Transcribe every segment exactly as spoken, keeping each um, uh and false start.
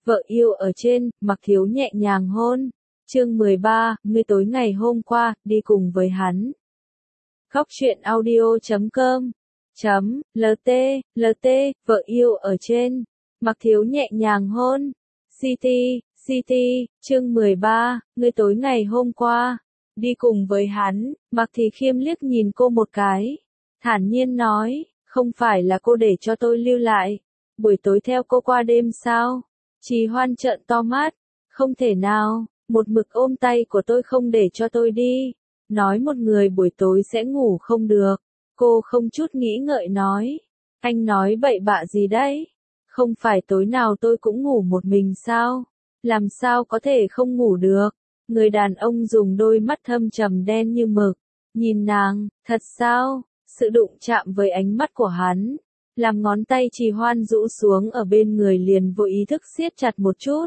Vợ yêu ở trên, Mạc Thiếu nhẹ nhàng hôn. Chương mười ba, ngươi tối ngày hôm qua, đi cùng với hắn. Khóc chuyện audio chấm com chấm lt, lt, vợ yêu ở trên, Mạc Thiếu nhẹ nhàng hôn. City, City, chương mười ba, ngươi tối ngày hôm qua, đi cùng với hắn. Mạc Thì Khiêm liếc nhìn cô một cái, thản nhiên nói, không phải là cô để cho tôi lưu lại, buổi tối theo cô qua đêm sao? Trì Hoan trợn to mắt, không thể nào, một mực ôm tay của tôi không để cho tôi đi, nói một người buổi tối sẽ ngủ không được. Cô không chút nghĩ ngợi nói, anh nói bậy bạ gì đấy? Không phải tối nào tôi cũng ngủ một mình sao? Làm sao có thể không ngủ được? Người đàn ông dùng đôi mắt thâm trầm đen như mực, nhìn nàng, thật sao? Sự đụng chạm với ánh mắt của hắn, làm ngón tay Trì Hoan rũ xuống ở bên người liền vô ý thức siết chặt một chút.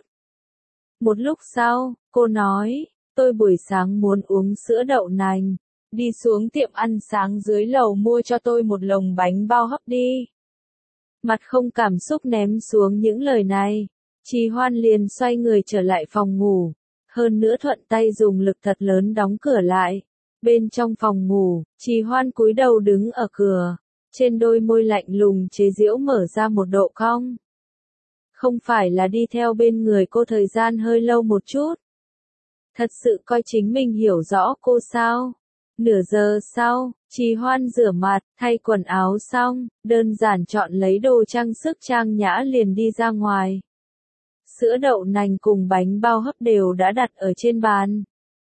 Một lúc sau, cô nói, tôi buổi sáng muốn uống sữa đậu nành, đi xuống tiệm ăn sáng dưới lầu mua cho tôi một lồng bánh bao hấp đi. Mặt không cảm xúc ném xuống những lời này, Trì Hoan liền xoay người trở lại phòng ngủ, hơn nữa thuận tay dùng lực thật lớn đóng cửa lại. Bên trong phòng ngủ, Trì Hoan cúi đầu đứng ở cửa, trên đôi môi lạnh lùng chế giễu mở ra một độ cong. Không phải là đi theo bên người cô thời gian hơi lâu một chút. Thật sự coi chính mình hiểu rõ cô sao? Nửa giờ sau, Trì Hoan rửa mặt, thay quần áo xong, đơn giản chọn lấy đồ trang sức trang nhã liền đi ra ngoài. Sữa đậu nành cùng bánh bao hấp đều đã đặt ở trên bàn.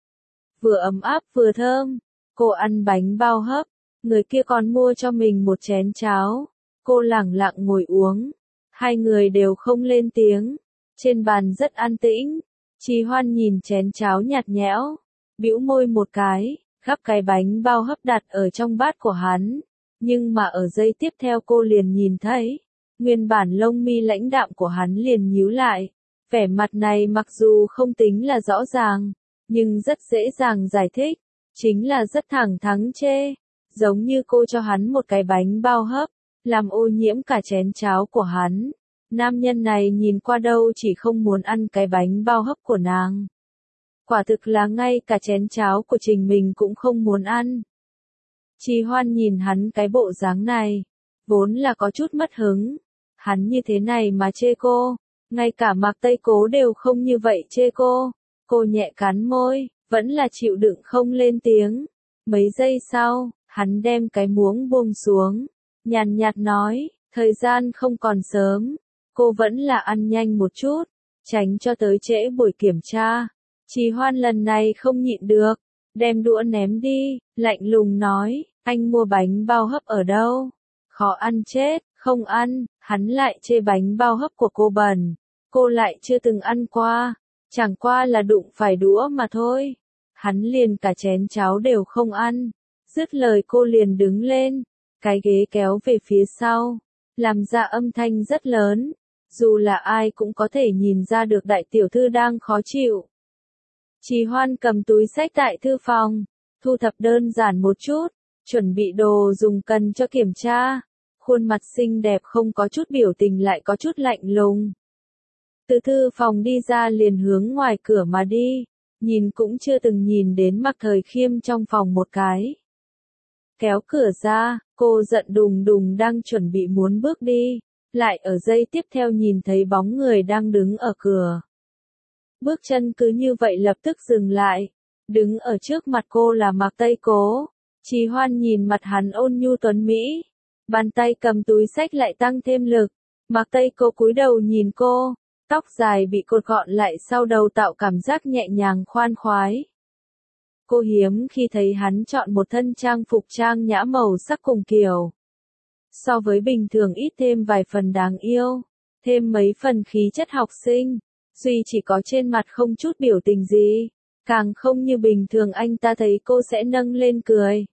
Vừa ấm áp vừa thơm, cô ăn bánh bao hấp, người kia còn mua cho mình một chén cháo, cô lẳng lặng ngồi uống, hai người đều không lên tiếng, trên bàn rất an tĩnh. Trì Hoan nhìn chén cháo nhạt nhẽo, bĩu môi một cái, gắp cái bánh bao hấp đặt ở trong bát của hắn, nhưng mà ở giây tiếp theo cô liền nhìn thấy, nguyên bản lông mi lãnh đạm của hắn liền nhíu lại, vẻ mặt này mặc dù không tính là rõ ràng, nhưng rất dễ dàng giải thích, chính là rất thẳng thắn chê, giống như cô cho hắn một cái bánh bao hấp, làm ô nhiễm cả chén cháo của hắn. Nam nhân này nhìn qua đâu chỉ không muốn ăn cái bánh bao hấp của nàng. Quả thực là ngay cả chén cháo của Trình mình cũng không muốn ăn. Trì Hoan nhìn hắn cái bộ dáng này, vốn là có chút mất hứng. Hắn như thế này mà chê cô, ngay cả Mạc Tây Cố đều không như vậy chê cô. Cô nhẹ cắn môi, vẫn là chịu đựng không lên tiếng. Mấy giây sau, hắn đem cái muỗng buông xuống, nhàn nhạt nói, thời gian không còn sớm, cô vẫn là ăn nhanh một chút, tránh cho tới trễ buổi kiểm tra. Trì Hoan lần này không nhịn được, đem đũa ném đi, lạnh lùng nói, anh mua bánh bao hấp ở đâu? Khó ăn chết, không ăn. Hắn lại chê bánh bao hấp của cô bẩn, cô lại chưa từng ăn qua, chẳng qua là đụng phải đũa mà thôi. Hắn liền cả chén cháo đều không ăn. Dứt lời cô liền đứng lên, cái ghế kéo về phía sau, làm ra âm thanh rất lớn, dù là ai cũng có thể nhìn ra được đại tiểu thư đang khó chịu. Trì Hoan cầm túi xách tại thư phòng, thu thập đơn giản một chút, chuẩn bị đồ dùng cần cho kiểm tra, khuôn mặt xinh đẹp không có chút biểu tình lại có chút lạnh lùng. Từ thư phòng đi ra liền hướng ngoài cửa mà đi, nhìn cũng chưa từng nhìn đến Mạc Thời Khiêm trong phòng một cái. Kéo cửa ra, cô giận đùng đùng đang chuẩn bị muốn bước đi, lại ở giây tiếp theo nhìn thấy bóng người đang đứng ở cửa. Bước chân cứ như vậy lập tức dừng lại, đứng ở trước mặt cô là Mạc Tây Cố. Trì Hoan nhìn mặt hắn ôn nhu tuấn mỹ, bàn tay cầm túi xách lại tăng thêm lực. Mạc Tây Cố cúi đầu nhìn cô, tóc dài bị cột gọn lại sau đầu tạo cảm giác nhẹ nhàng khoan khoái. Cô hiếm khi thấy hắn chọn một thân trang phục trang nhã màu sắc cùng kiểu. So với bình thường ít thêm vài phần đáng yêu, thêm mấy phần khí chất học sinh, duy chỉ có trên mặt không chút biểu tình gì, càng không như bình thường anh ta thấy cô sẽ nâng lên cười.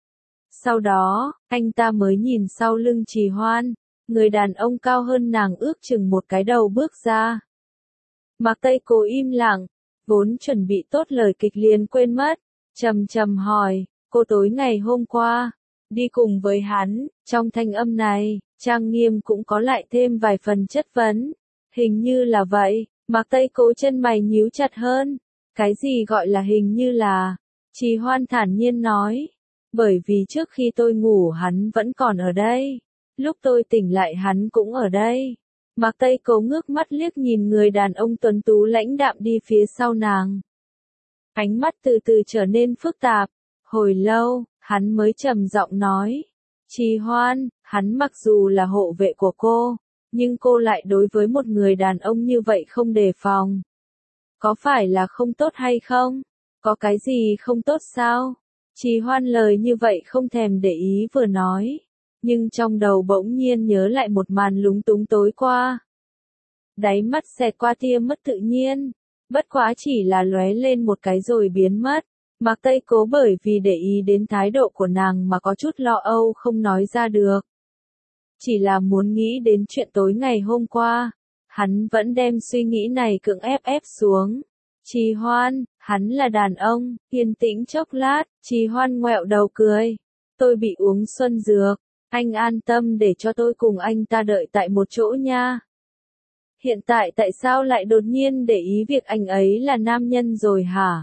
Sau đó, anh ta mới nhìn sau lưng Trì Hoan, người đàn ông cao hơn nàng ước chừng một cái đầu bước ra. Mạc Tây Cố im lặng, vốn chuẩn bị tốt lời kịch liền quên mất, trầm trầm hỏi, cô tối ngày hôm qua, đi cùng với hắn. Trong thanh âm này, trang nghiêm cũng có lại thêm vài phần chất vấn, Hình như là vậy, Mạc Tây Cố chân mày nhíu chặt hơn. Cái gì gọi là hình như là? Trì Hoan thản nhiên nói. Bởi vì trước khi tôi ngủ hắn vẫn còn ở đây. Lúc tôi tỉnh lại hắn cũng ở đây. Mạc Tây Cố ngước mắt liếc nhìn người đàn ông tuấn tú lãnh đạm đi phía sau nàng. Ánh mắt từ từ trở nên phức tạp. Hồi lâu, hắn mới trầm giọng nói. Trì Hoan, hắn mặc dù là hộ vệ của cô, nhưng cô lại đối với một người đàn ông như vậy không đề phòng. Có phải là không tốt hay không? Có cái gì không tốt sao? Trì Hoan lời như vậy không thèm để ý vừa nói. Nhưng trong đầu bỗng nhiên nhớ lại một màn lúng túng tối qua. Đáy mắt xẹt qua tia mất tự nhiên. Bất quá chỉ là lóe lên một cái rồi biến mất. Mạc Tây Cố bởi vì để ý đến thái độ của nàng mà có chút lo âu không nói ra được. Chỉ là muốn nghĩ đến chuyện tối ngày hôm qua. Hắn vẫn đem suy nghĩ này cưỡng ép ép xuống. Trì Hoan, hắn là đàn ông, yên tĩnh chốc lát, Trì Hoan ngoẹo đầu cười. Tôi bị uống xuân dược, anh an tâm để cho tôi cùng anh ta đợi tại một chỗ nha. Hiện tại tại sao lại đột nhiên để ý việc anh ấy là nam nhân rồi hả?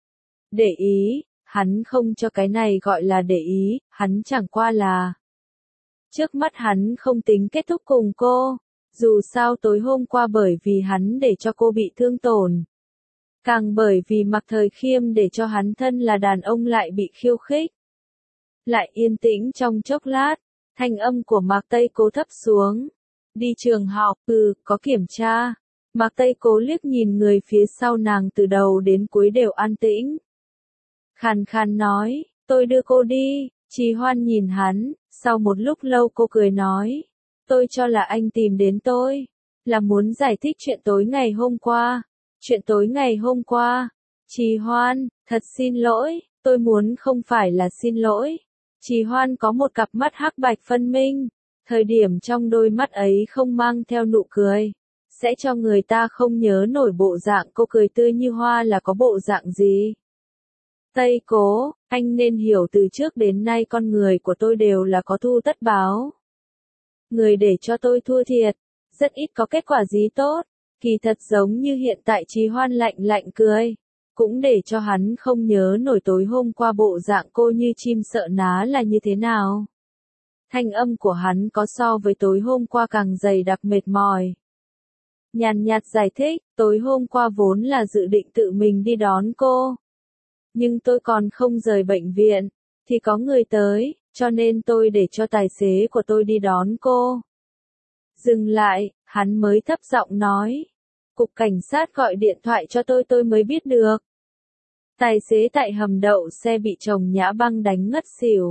Để ý, hắn không cho cái này gọi là để ý, hắn chẳng qua là. Trước mắt hắn không tính kết thúc cùng cô, dù sao tối hôm qua bởi vì hắn để cho cô bị thương tổn. Càng bởi vì Mạc Thời Khiêm để cho hắn thân là đàn ông lại bị khiêu khích. Lại yên tĩnh trong chốc lát, thanh âm của Mạc Tây Cố thấp xuống. Đi trường học, ừ, có kiểm tra. Mạc Tây Cố liếc nhìn người phía sau nàng từ đầu đến cuối đều an tĩnh. Khàn khàn nói, tôi đưa cô đi. Trì Hoan nhìn hắn, sau một lúc lâu cô cười nói. Tôi cho là anh tìm đến tôi, là muốn giải thích chuyện tối ngày hôm qua. Chuyện tối ngày hôm qua. Trì Hoan, thật xin lỗi, tôi muốn không phải là xin lỗi. Trì Hoan có một cặp mắt hắc bạch phân minh. Thời điểm trong đôi mắt ấy không mang theo nụ cười, sẽ cho người ta không nhớ nổi bộ dạng cô cười tươi như hoa là có bộ dạng gì. Tây Cố, anh nên hiểu từ trước đến nay con người của tôi đều là có thu tất báo. Người để cho tôi thua thiệt, rất ít có kết quả gì tốt. Kỳ thật giống như hiện tại Trì Hoan lạnh lạnh cười, cũng để cho hắn không nhớ nổi tối hôm qua bộ dạng cô như chim sợ ná là như thế nào. Thanh âm của hắn có so với tối hôm qua càng dày đặc mệt mỏi. Nhàn nhạt giải thích, tối hôm qua vốn là dự định tự mình đi đón cô. Nhưng tôi còn không rời bệnh viện, thì có người tới, cho nên tôi để cho tài xế của tôi đi đón cô. Dừng lại, hắn mới thấp giọng nói. Cục cảnh sát gọi điện thoại cho tôi tôi mới biết được. Tài xế tại hầm đậu xe bị chồng Nhã Băng đánh ngất xỉu.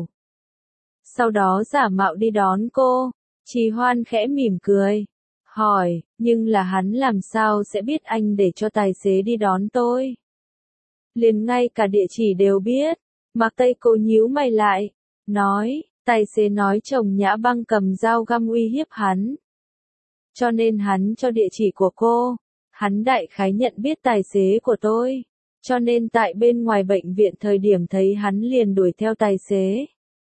Sau đó giả mạo đi đón cô. Trì Hoan khẽ mỉm cười. Hỏi, nhưng là hắn làm sao sẽ biết anh để cho tài xế đi đón tôi? Liền ngay cả địa chỉ đều biết. Mạc Tây Cố nhíu mày lại. Nói, tài xế nói chồng Nhã Băng cầm dao găm uy hiếp hắn. Cho nên hắn cho địa chỉ của cô. Hắn đại khái nhận biết tài xế của tôi. Cho nên tại bên ngoài bệnh viện thời điểm thấy hắn liền đuổi theo tài xế.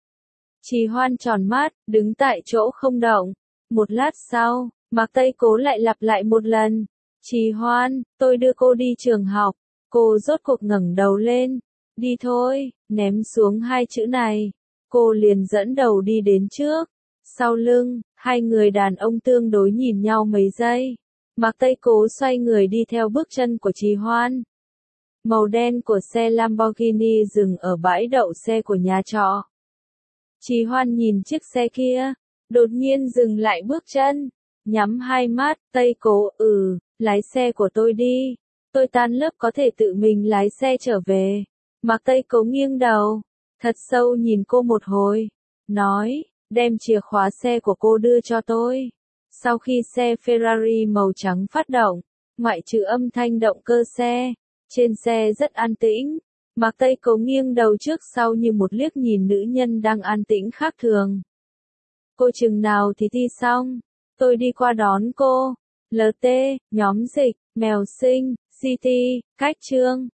Trì Hoan tròn mắt, đứng tại chỗ không động. Một lát sau, Mạc Tây Cố lại lặp lại một lần. Trì Hoan, tôi đưa cô đi trường học. Cô rốt cuộc ngẩng đầu lên. Đi thôi, ném xuống hai chữ này. Cô liền dẫn đầu đi đến trước. Sau lưng, hai người đàn ông tương đối nhìn nhau mấy giây. Mạc Tây Cố xoay người đi theo bước chân của Trì Hoan. Màu đen của xe Lamborghini dừng ở bãi đậu xe của nhà trọ. Trì Hoan nhìn chiếc xe kia, đột nhiên dừng lại bước chân, nhắm hai mắt. Tây Cố, ừ, lái xe của tôi đi. Tôi tan lớp có thể tự mình lái xe trở về. Mạc Tây Cố nghiêng đầu, thật sâu nhìn cô một hồi, nói, đem chìa khóa xe của cô đưa cho tôi. Sau khi xe Ferrari màu trắng phát động, ngoại trừ âm thanh động cơ xe, trên xe rất an tĩnh. Mạc Tây Cố nghiêng đầu trước sau như một liếc nhìn nữ nhân đang an tĩnh khác thường. Cô chừng nào thì thi xong, tôi đi qua đón cô. lờ tê, nhóm dịch, mèo sinh, xê tê, cách chương.